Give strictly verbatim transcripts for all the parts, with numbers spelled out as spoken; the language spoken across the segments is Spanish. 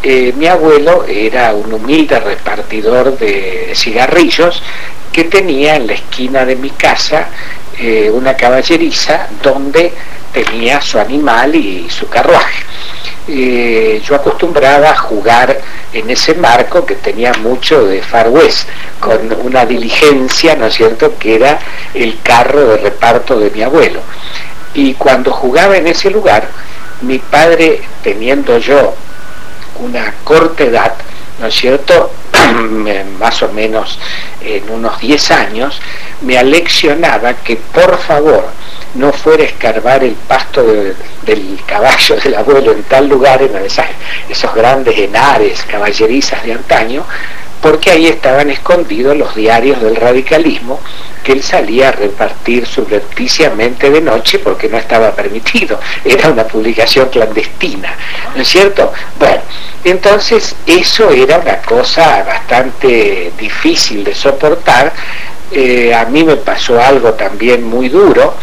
eh, mi abuelo era un humilde repartidor de cigarrillos que tenía en la esquina de mi casa eh, una caballeriza donde tenía su animal y su carruaje. Eh, yo acostumbraba a jugar en ese marco que tenía mucho de Far West, con una diligencia, ¿no es cierto?, que era el carro de reparto de mi abuelo. Y cuando jugaba en ese lugar, mi padre, teniendo yo una corta edad, ¿no es cierto?, más o menos en unos diez años, me aleccionaba que por favor no fuera a escarbar el pasto de, del caballo del abuelo en tal lugar, en esas, esos grandes henares, caballerizas de antaño, porque ahí estaban escondidos los diarios del radicalismo que él salía a repartir subrepticiamente de noche porque no estaba permitido, era una publicación clandestina, ¿no es cierto? Bueno, entonces eso era una cosa bastante difícil de soportar. Eh, a mí me pasó algo también muy duro.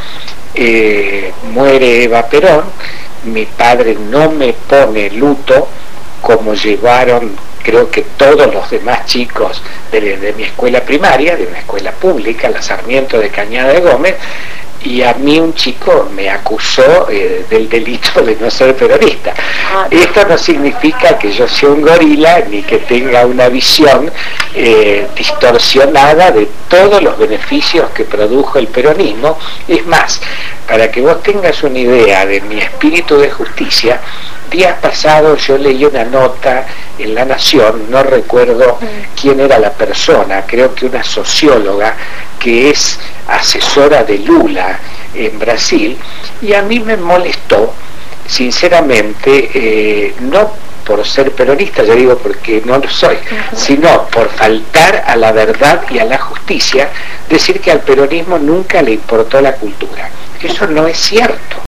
Eh, muere Eva Perón, mi padre no me pone luto como llevaron creo que todos los demás chicos de, de mi escuela primaria, de una escuela pública, la Sarmiento de Cañada de Gómez, y a mí un chico me acusó eh, del delito de no ser peronista. Esto no significa que yo sea un gorila ni que tenga una visión eh, distorsionada de todos los beneficios que produjo el peronismo. Es más, para que vos tengas una idea de mi espíritu de justicia, días pasados yo leí una nota en La Nación, no recuerdo quién era la persona, creo que una socióloga que es asesora de Lula en Brasil, y a mí me molestó, sinceramente, eh, no por ser peronista, yo digo porque no lo soy, sino por faltar a la verdad y a la justicia, decir que al peronismo nunca le importó la cultura. Eso no es cierto.